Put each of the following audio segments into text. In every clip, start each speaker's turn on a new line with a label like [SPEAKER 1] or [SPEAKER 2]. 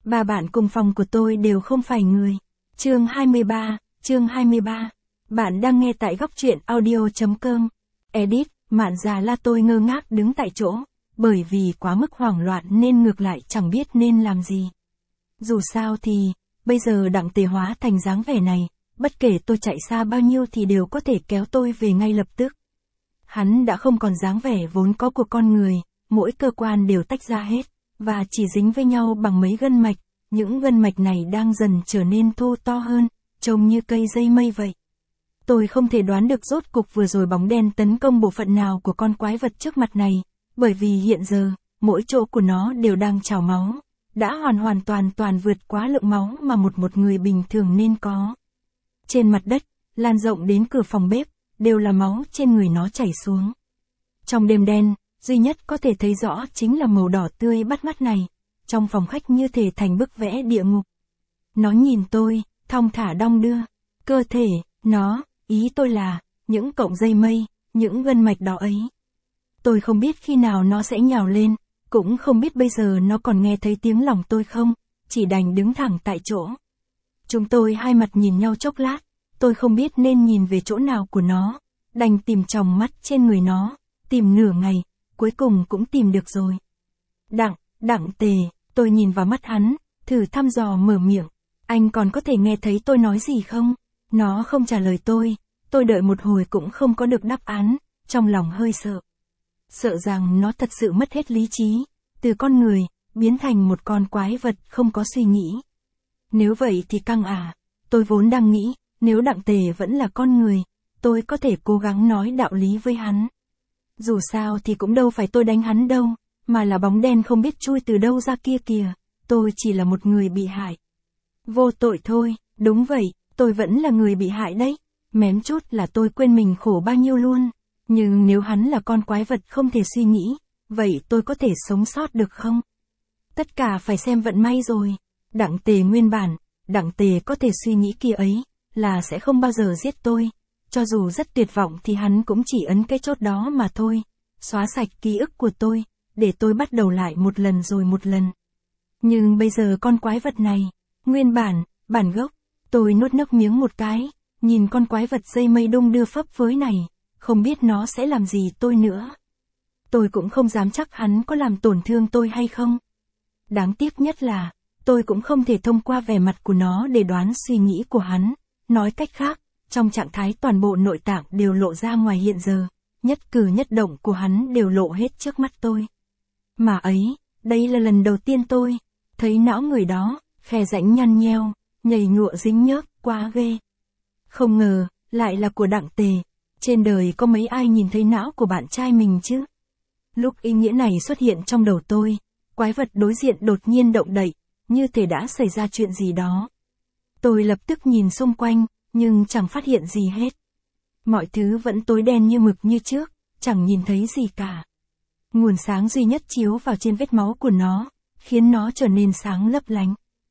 [SPEAKER 1] Ba bạn cùng phòng của tôi đều không phải người. Chương 23. Bạn đang nghe tại góc truyện audio.com. Edit, Mạn già la. Tôi ngơ ngác đứng tại chỗ, bởi vì quá mức hoảng loạn nên ngược lại chẳng biết nên làm gì. Dù sao thì, bây giờ Đặng Tề hóa thành dáng vẻ này, bất kể tôi chạy xa bao nhiêu thì đều có thể kéo tôi về ngay lập tức. Hắn đã không còn dáng vẻ vốn có của con người, mỗi cơ quan đều tách ra hết, và chỉ dính với nhau bằng mấy gân mạch, những gân mạch này đang dần trở nên thô to hơn, trông như cây dây mây vậy. Tôi không thể đoán được rốt cục vừa rồi bóng đen tấn công bộ phận nào của con quái vật trước mặt này, bởi vì hiện giờ, mỗi chỗ của nó đều đang trào máu, đã hoàn toàn vượt quá lượng máu mà một người bình thường nên có. Trên mặt đất, lan rộng đến cửa phòng bếp, đều là máu trên người nó chảy xuống. Trong đêm đen, duy nhất có thể thấy rõ chính là màu đỏ tươi bắt mắt này, trong phòng khách như thể thành bức vẽ địa ngục. Nó nhìn tôi, thong thả đong đưa, cơ thể, ý tôi là, những cọng dây mây, những gân mạch đỏ ấy. Tôi không biết khi nào nó sẽ nhào lên, cũng không biết bây giờ nó còn nghe thấy tiếng lòng tôi không, chỉ đành đứng thẳng tại chỗ. Chúng tôi hai mặt nhìn nhau chốc lát, tôi không biết nên nhìn về chỗ nào của nó, đành tìm tròng mắt trên người nó, tìm nửa ngày, cuối cùng cũng tìm được rồi. Đặng Tề, tôi nhìn vào mắt hắn, thử thăm dò mở miệng, anh còn có thể nghe thấy tôi nói gì không? Nó không trả lời tôi đợi một hồi cũng không có được đáp án, trong lòng hơi sợ. Sợ rằng nó thật sự mất hết lý trí, từ con người, biến thành một con quái vật không có suy nghĩ. Nếu vậy thì căng tôi vốn đang nghĩ, nếu Đặng Tề vẫn là con người, tôi có thể cố gắng nói đạo lý với hắn. Dù sao thì cũng đâu phải tôi đánh hắn đâu, mà là bóng đen không biết chui từ đâu ra kia kìa, tôi chỉ là một người bị hại. Vô tội thôi, đúng vậy, tôi vẫn là người bị hại đấy, mém chút là tôi quên mình khổ bao nhiêu luôn. Nhưng nếu hắn là con quái vật không thể suy nghĩ, vậy tôi có thể sống sót được không? Tất cả phải xem vận may rồi. Đặng Tề nguyên bản, Đặng Tề có thể suy nghĩ kia ấy, là sẽ không bao giờ giết tôi. Cho dù rất tuyệt vọng thì hắn cũng chỉ ấn cái chốt đó mà thôi, xóa sạch ký ức của tôi, để tôi bắt đầu lại một lần rồi một lần. Nhưng bây giờ con quái vật này, nguyên bản gốc, tôi nuốt nước miếng một cái, nhìn con quái vật dây mây đung đưa phấp phới này, không biết nó sẽ làm gì tôi nữa. Tôi cũng không dám chắc hắn có làm tổn thương tôi hay không. Đáng tiếc nhất là, tôi cũng không thể thông qua vẻ mặt của nó để đoán suy nghĩ của hắn. Nói cách khác, trong trạng thái toàn bộ nội tạng đều lộ ra ngoài hiện giờ, nhất cử nhất động của hắn đều lộ hết trước mắt tôi. Mà ấy, đây là lần đầu tiên tôi thấy não người đó, khe rãnh nhăn nheo, nhầy nhụa dính nhớp, quá ghê. Không ngờ, lại là của Đặng Tề. Trên đời có mấy ai nhìn thấy não của bạn trai mình chứ? Lúc ý nghĩa này xuất hiện trong đầu tôi, quái vật đối diện đột nhiên động đậy, như thể đã xảy ra chuyện gì đó. Tôi lập tức nhìn xung quanh, nhưng chẳng phát hiện gì hết. Mọi thứ vẫn tối đen như mực như trước, chẳng nhìn thấy gì cả. Nguồn sáng duy nhất chiếu vào trên vết máu của nó, khiến nó trở nên sáng lấp lánh.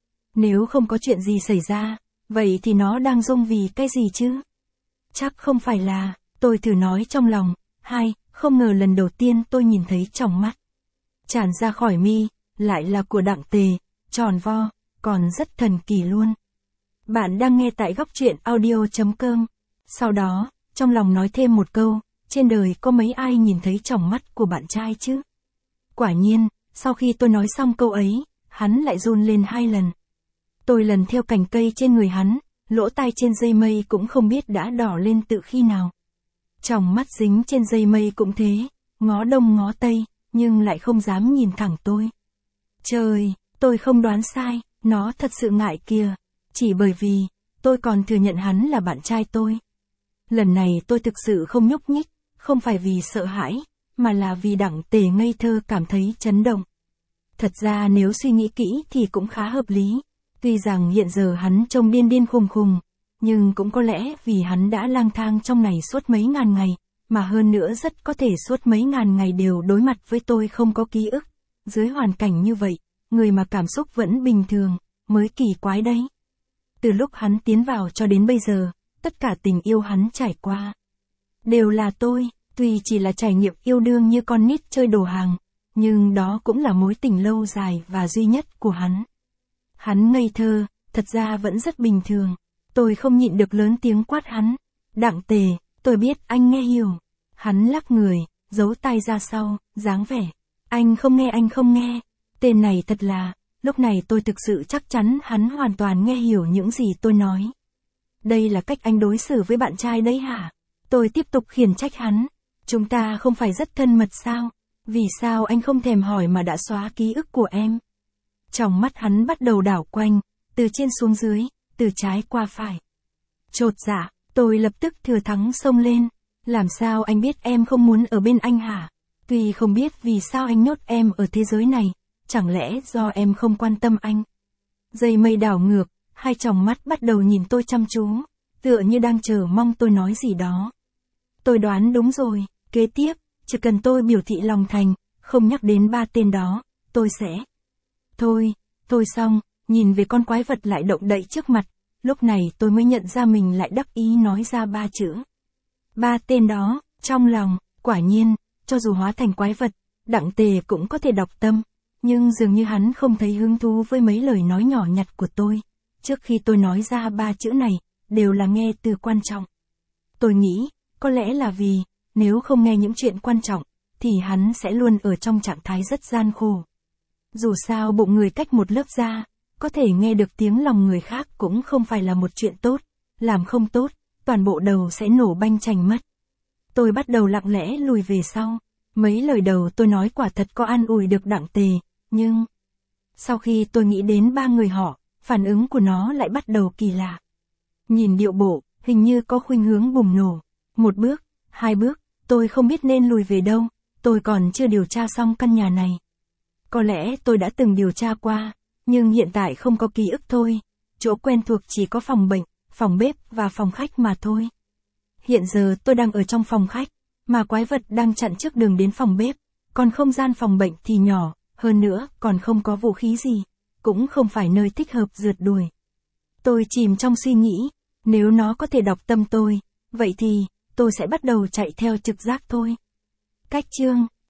[SPEAKER 1] Nếu không có chuyện gì xảy ra, vậy thì nó đang rông vì cái gì chứ? Chắc không phải là, tôi thử nói trong lòng, không ngờ lần đầu tiên tôi nhìn thấy trong mắt. Tràn ra khỏi mi, lại là của Đặng Tề, tròn vo, còn rất thần kỳ luôn. Bạn đang nghe tại góc truyện audio.com. Sau đó, trong lòng nói thêm một câu, trên đời có mấy ai nhìn thấy tròng mắt của bạn trai chứ? Quả nhiên, sau khi tôi nói xong câu ấy, hắn lại run lên 2 lần. Tôi lần theo cành cây trên người hắn, lỗ tai trên dây mây cũng không biết đã đỏ lên từ khi nào. Tròng mắt dính trên dây mây cũng thế, ngó đông ngó tây, nhưng lại không dám nhìn thẳng tôi. Trời, tôi không đoán sai, nó thật sự ngại kìa, chỉ bởi vì, tôi còn thừa nhận hắn là bạn trai tôi. Lần này tôi thực sự không nhúc nhích, không phải vì sợ hãi, mà là vì Đặng Tề ngây thơ cảm thấy chấn động. Thật ra nếu suy nghĩ kỹ thì cũng khá hợp lý. Tuy rằng hiện giờ hắn trông điên khùng, nhưng cũng có lẽ vì hắn đã lang thang trong này suốt mấy ngàn ngày, mà hơn nữa rất có thể suốt mấy ngàn ngày đều đối mặt với tôi không có ký ức. Dưới hoàn cảnh như vậy, người mà cảm xúc vẫn bình thường, mới kỳ quái đấy. Từ lúc hắn tiến vào cho đến bây giờ, tất cả tình yêu hắn trải qua đều là tôi, tuy chỉ là trải nghiệm yêu đương như con nít chơi đồ hàng, nhưng đó cũng là mối tình lâu dài và duy nhất của hắn. Hắn ngây thơ, thật ra vẫn rất bình thường. Tôi không nhịn được lớn tiếng quát hắn. Đặng Tề, tôi biết anh nghe hiểu. Hắn lắc người, giấu tay ra sau, dáng vẻ. Anh không nghe. Tên này thật là, lúc này tôi thực sự chắc chắn hắn hoàn toàn nghe hiểu những gì tôi nói. Đây là cách anh đối xử với bạn trai đấy hả? Tôi tiếp tục khiển trách hắn. Chúng ta không phải rất thân mật sao? Vì sao anh không thèm hỏi mà đã xóa ký ức của em? Trong mắt hắn bắt đầu đảo quanh, từ trên xuống dưới, từ trái qua phải. Chột dạ, tôi lập tức thừa thắng xông lên. Làm sao anh biết em không muốn ở bên anh hả? Tuy không biết vì sao anh nhốt em ở thế giới này, chẳng lẽ do em không quan tâm anh? Dây mây đảo ngược, hai tròng mắt bắt đầu nhìn tôi chăm chú, tựa như đang chờ mong tôi nói gì đó. Tôi đoán đúng rồi, kế tiếp, chỉ cần tôi biểu thị lòng thành, không nhắc đến 3 tên đó, tôi sẽ... Thôi xong, nhìn về con quái vật lại động đậy trước mặt, lúc này tôi mới nhận ra mình lại đắc ý nói ra 3 chữ. 3 tên đó, trong lòng, quả nhiên, cho dù hóa thành quái vật, Đặng Tề cũng có thể đọc tâm, nhưng dường như hắn không thấy hứng thú với mấy lời nói nhỏ nhặt của tôi. Trước khi tôi nói ra 3 chữ này, đều là nghe từ quan trọng. Tôi nghĩ, có lẽ là vì, nếu không nghe những chuyện quan trọng, thì hắn sẽ luôn ở trong trạng thái rất gian khổ. Dù sao bụng người cách một lớp da, có thể nghe được tiếng lòng người khác cũng không phải là một chuyện tốt, làm không tốt, toàn bộ đầu sẽ nổ banh chành mất. Tôi bắt đầu lặng lẽ lùi về sau, mấy lời đầu tôi nói quả thật có an ủi được Đặng Tề, nhưng... Sau khi tôi nghĩ đến 3 người họ, phản ứng của nó lại bắt đầu kỳ lạ. Nhìn điệu bộ, hình như có khuynh hướng bùng nổ. 1 bước, 2 bước, tôi không biết nên lùi về đâu, tôi còn chưa điều tra xong căn nhà này. Có lẽ tôi đã từng điều tra qua, nhưng hiện tại không có ký ức thôi. Chỗ quen thuộc chỉ có phòng bệnh, phòng bếp và phòng khách mà thôi. Hiện giờ tôi đang ở trong phòng khách, mà quái vật đang chặn trước đường đến phòng bếp, còn không gian phòng bệnh thì nhỏ, hơn nữa còn không có vũ khí gì, cũng không phải nơi thích hợp rượt đuổi. Tôi chìm trong suy nghĩ, nếu nó có thể đọc tâm tôi, vậy thì, tôi sẽ bắt đầu chạy theo trực giác thôi. Cách chương